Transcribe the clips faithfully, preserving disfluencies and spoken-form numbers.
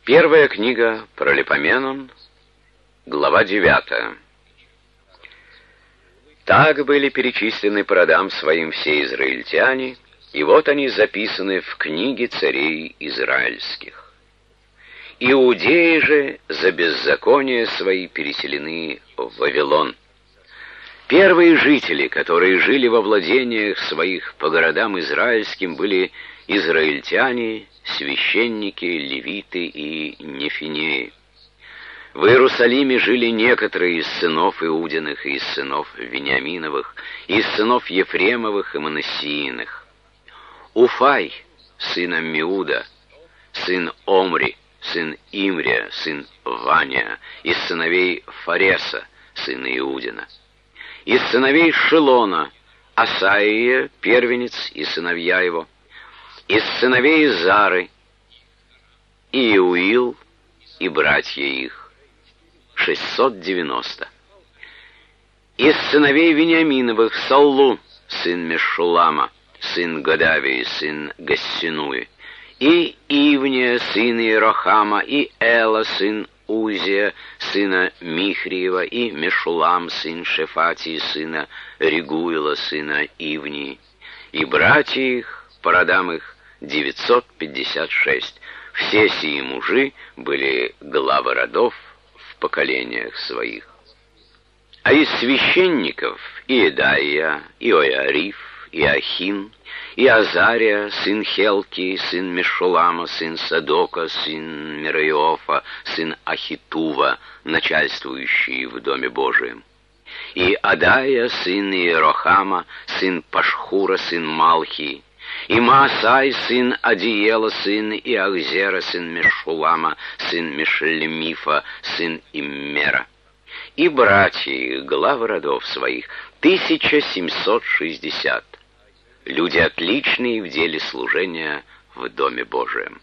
Первая книга Паралипоменон, глава девятая. Так были перечислены по родам своим все израильтяне, и вот они записаны в книге царей израильских. Иудеи же за беззаконие свои переселены в Вавилон. Первые жители, которые жили во владениях своих по городам израильским, были израильтяне, священники, левиты и нефинеи. В Иерусалиме жили некоторые из сынов Иудиных и из сынов Вениаминовых, из сынов Ефремовых и Манассииных. Уфай, сын Аммиуда, сын Омри, сын Имрия, сын Ваня, из сыновей Фареса, сына Иудина. Из сыновей Шилона, Асаия, первенец и сыновья его. Из сыновей Зары, Иуил и братья их, шестьсот девяносто. Из сыновей Вениаминовых Саллу, сын Мешулама, сын Гадавии, сын Гассинуи, и Ивния, сын Иерохама, и Эла, сын Узия, сына Михриева, и Мешулам, сын Шефатии, сына Регуила, сына Ивнии, и братья их, по родам их, девятьсот пятьдесят шесть. Все сии мужи были главы родов в поколениях своих. А из священников Иедаия, Иоиариф, Иохин, и Азария, сын Хелки, сын Мешулама, сын Садока, сын Мираиофа, сын Ахитува, начальствующий в Доме Божием. И Адая, сын Иерохама, сын Пашхура, сын Малхии, и Маасай, сын Адиела, сын Иахзера, сын Мешулама, сын Мешлемифа, сын Иммера. И братья их, главы родов своих, тысяча семьсот шестьдесят. Люди отличные в деле служения в Доме Божием.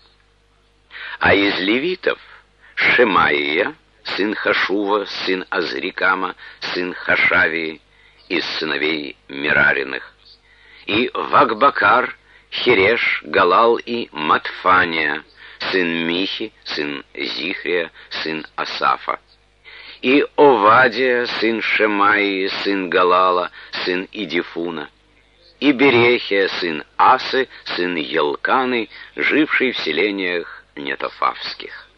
А из левитов Шемаия, сын Хашува, сын Азрикама, сын Хашавии, из сыновей Мерариных. И Вакбакар, Хереш, Галал и Матфания, сын Михи, сын Зихрия, сын Асафа. И Овадия, сын Шемаии, сын Галала, сын Идифуна. И Берехия, сын Асы, сын Елканы, живший в селениях нетофавских.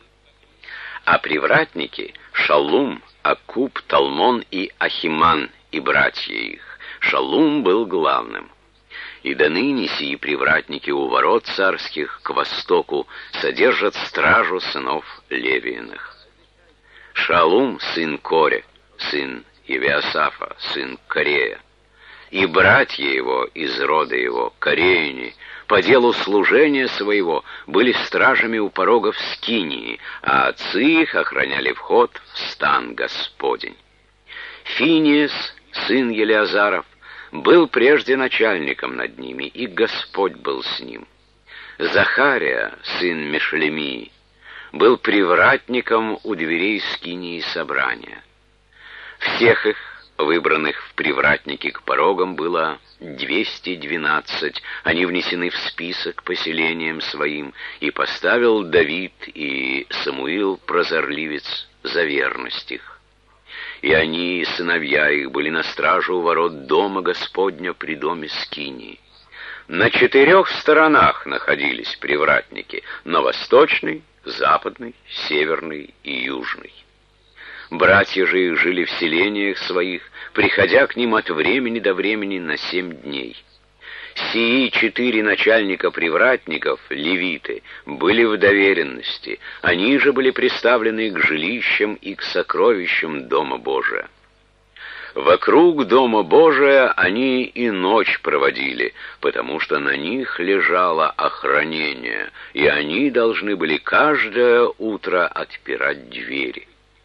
А привратники Шалум, Акуб, Талмон и Ахиман, и братья их. Шалум был главным. И до ныне сии привратники у ворот царских к востоку содержат стражу сынов Левииных. Шалум, сын Коре, сын Евиасафа, сын Корея, и братья его из рода его, кореяне, по делу служения своего были стражами у порогов Скинии, а отцы их охраняли вход в стан Господень. Финиес, сын Елеазаров, был прежде начальником над ними, и Господь был с ним. Захария, сын Мешлемии, был привратником у дверей скинии собрания. Всех их, выбранных в привратники к порогам, было двести двенадцать. Они внесены в список поселениям своим, и поставил Давид и Самуил прозорливец за верность их. И они, сыновья их, были на страже у ворот дома Господня при доме скинии. На четырех сторонах находились привратники: на восточной, западной, северной и южной. Братья же их жили в селениях своих, приходя к ним от времени до времени на семь дней. Сии четыре начальника привратников, левиты, были в доверенности, они же были приставлены к жилищам и к сокровищам Дома Божия. Вокруг Дома Божия они и ночь проводили, потому что на них лежало охранение, и они должны были каждое утро отпирать двери.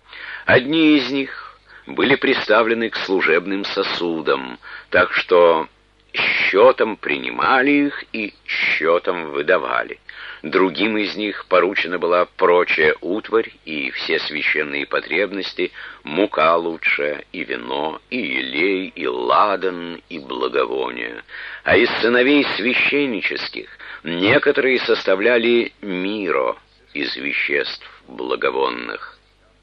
Одни из них были приставлены к служебным сосудам, так что счетом принимали их и счетом выдавали. Другим из них поручена была прочая утварь и все священные потребности, мука лучшая, и вино, и елей, и ладан, и благовония. А из сыновей священнических некоторые составляли миро, из веществ благовонных.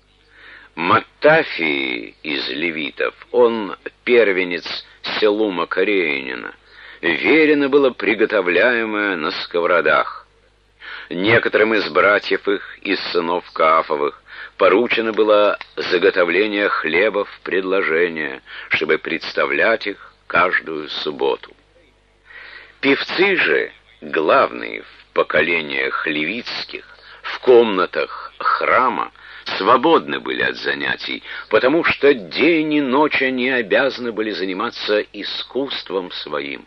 Маттафии из левитов, он первенец Селума Кореянина, верено было приготовляемое на сковородах. Некоторым из братьев их, из сынов Каафовых, поручено было заготовление хлебов предложения, чтобы представлять их каждую субботу. Певцы же, главные в поколениях левитских, в комнатах храма, свободны были от занятий, потому что день и ночь они обязаны были заниматься искусством своим.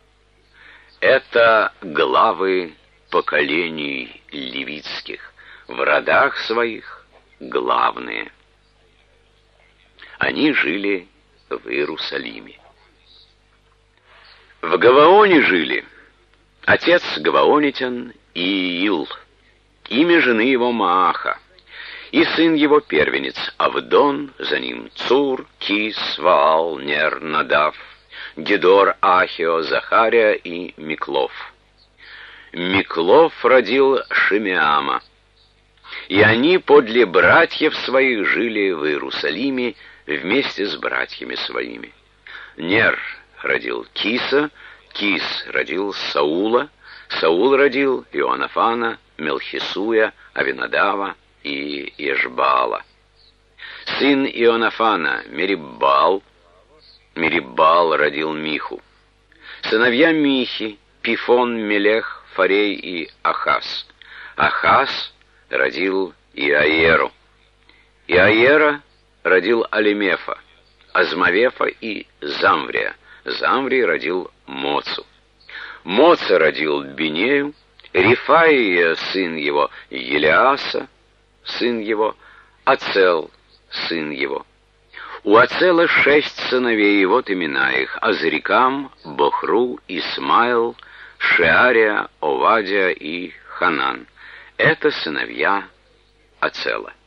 Это главы поколений левитских, в родах своих главные. Они жили в Иерусалиме. В Гаваоне жили отец гаваонитян Иил, имя жены его Мааха, и сын его первенец Авдон, за ним Цур, Кис, Ваал, Нер, Надав, Гедор, Ахио, Захария и Миклов. Миклов родил Шимеама, и они подле братьев своих жили в Иерусалиме вместе с братьями своими. Нер родил Киса, Кис родил Саула, Саул родил Иоаннафана, Мелхисуя, Авинадава и Ешбаала. Сын Иоаннафана Мериббаал, Мериббаал родил Миху. Сыновья Михи Пифон, Мелех, Фарей и Ахаз. Ахаз родил Иаеру. Иаера родил Алимефа, Азмавефа и Замврия. Замврий родил Моцу. Моца родил Бинею, Рифаия, сын его, Елиаса, сын его, Ацел, сын его. У Ацела шесть сыновей, и вот имена их: Азрикам, Бохру, Исмаил, Шеария, Овадия и Ханан. Это сыновья Ацела.